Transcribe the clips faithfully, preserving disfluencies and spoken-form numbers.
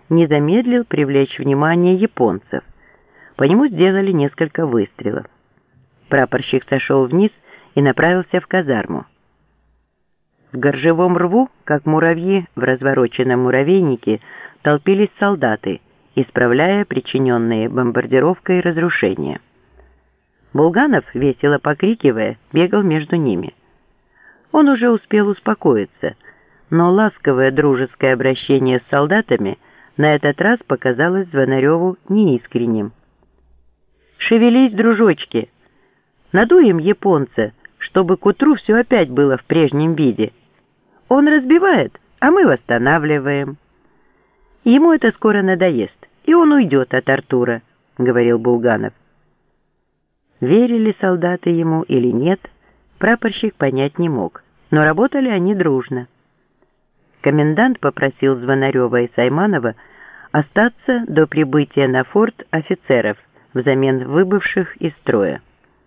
не замедлил привлечь внимание японцев. По нему сделали несколько выстрелов. Прапорщик сошел вниз и направился в казарму. В горжевом рву, как муравьи в развороченном муравейнике, толпились солдаты, исправляя причиненные бомбардировкой разрушения. Булганов, весело покрикивая, бегал между ними. Он уже успел успокоиться, но ласковое дружеское обращение с солдатами на этот раз показалось Звонареву неискренним. «Шевелись, дружочки! Надуем японца, чтобы к утру все опять было в прежнем виде. Он разбивает, а мы восстанавливаем. Ему это скоро надоест, и он уйдет от Артура», — говорил Булганов. Верили солдаты ему или нет, прапорщик понять не мог, но работали они дружно. Комендант попросил Звонарева и Сайманова остаться до прибытия на форт офицеров взамен выбывших из строя.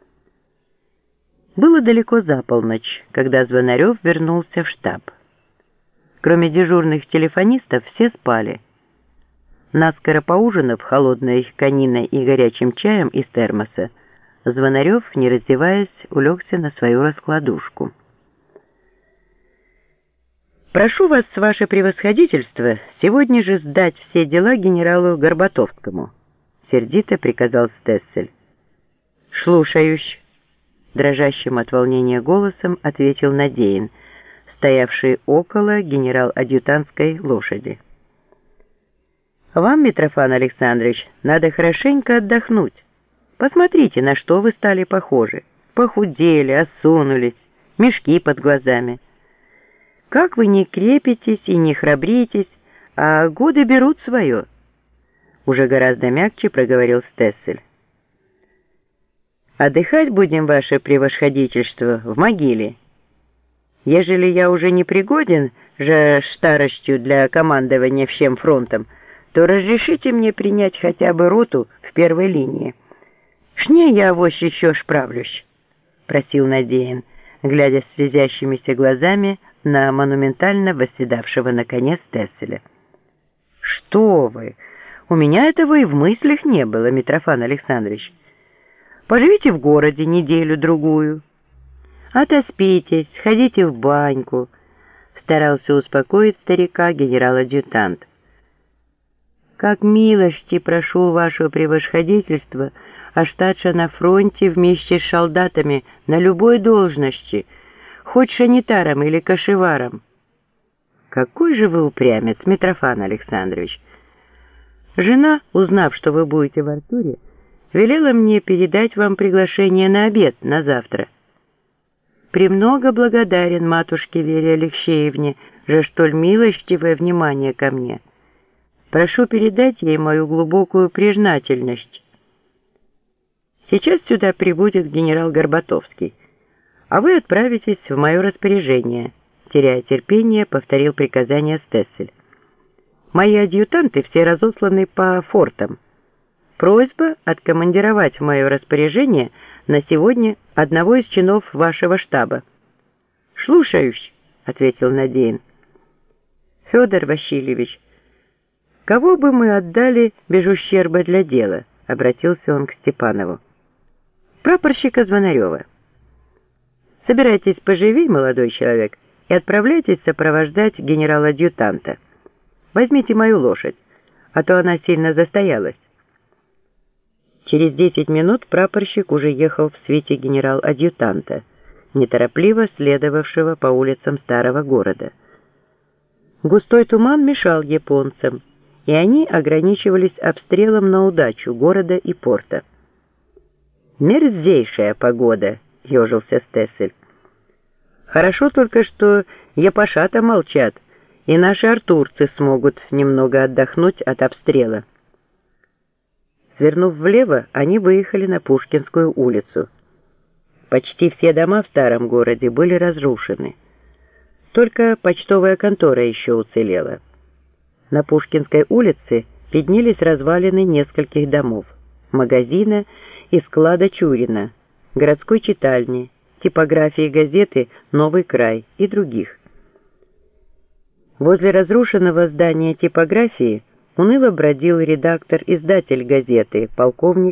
Было далеко за полночь, когда Звонарев вернулся в штаб. Кроме дежурных телефонистов, все спали. Наскоро поужинав холодной кониной и горячим чаем из термоса, Звонарев, не раздеваясь, улегся на свою раскладушку. «Прошу вас, ваше превосходительство, сегодня же сдать все дела генералу Горбатовскому», — сердито приказал Стессель. «Слушаюсь», — дрожащим от волнения голосом ответил Надеин, стоявший около генерал-адъютантской лошади. «Вам, Митрофан Александрович, надо хорошенько отдохнуть. Посмотрите, на что вы стали похожи. Похудели, осунулись, мешки под глазами. Как вы не крепитесь и не храбритесь, а годы берут свое», — уже гораздо мягче проговорил Стессель. «Отдыхать будем, ваше превосходительство, в могиле. Ежели я уже не пригоден же старостью для командования всем фронтом, то разрешите мне принять хотя бы роту в первой линии. Шне я авось еще справлюсь», — просил Надеин, глядя с слезящимися глазами на монументально восседавшего на коне Стесселя. «Что вы! У меня этого и в мыслях не было, Митрофан Александрович. Поживите в городе неделю-другую. Отоспитесь, сходите в баньку», — старался успокоить старика генерал-адъютант. «Как милости прошу вашего превосходительства остаться на фронте вместе с солдатами на любой должности, хоть санитаром или кошеваром». «Какой же вы упрямец, Митрофан Александрович! Жена, узнав, что вы будете в Артуре, велела мне передать вам приглашение на обед на завтра. Премного благодарен матушке Вере Алексеевне за столь милостивое внимание ко мне. Прошу передать ей мою глубокую признательность. Сейчас сюда прибудет генерал Горбатовский, а вы отправитесь в мое распоряжение», — теряя терпение, повторил приказание Стессель. «Мои адъютанты все разосланы по фортам. Просьба откомандировать в мое распоряжение на сегодня одного из чинов вашего штаба». «Слушаюсь», — ответил Надеин. «Федор Васильевич, кого бы мы отдали без ущерба для дела?» — обратился он к Степанову. «Прапорщика Звонарева. Собирайтесь поживей, молодой человек, и отправляйтесь сопровождать генерала-адъютанта. Возьмите мою лошадь, а то она сильно застоялась». Через десять минут прапорщик уже ехал в свите генерал-адъютанта, неторопливо следовавшего по улицам старого города. Густой туман мешал японцам, и они ограничивались обстрелом на удачу города и порта. «Мерзейшая погода», — ежился Стессель. «Хорошо только, что япошата молчат, и наши артурцы смогут немного отдохнуть от обстрела». Свернув влево, они выехали на Пушкинскую улицу. Почти все дома в старом городе были разрушены. Только почтовая контора еще уцелела. На Пушкинской улице виднелись развалины нескольких домов, магазина и склада Чурина, городской читальни, типографии газеты «Новый край» и других. Возле разрушенного здания типографии уныло бродил редактор-издатель газеты, полковник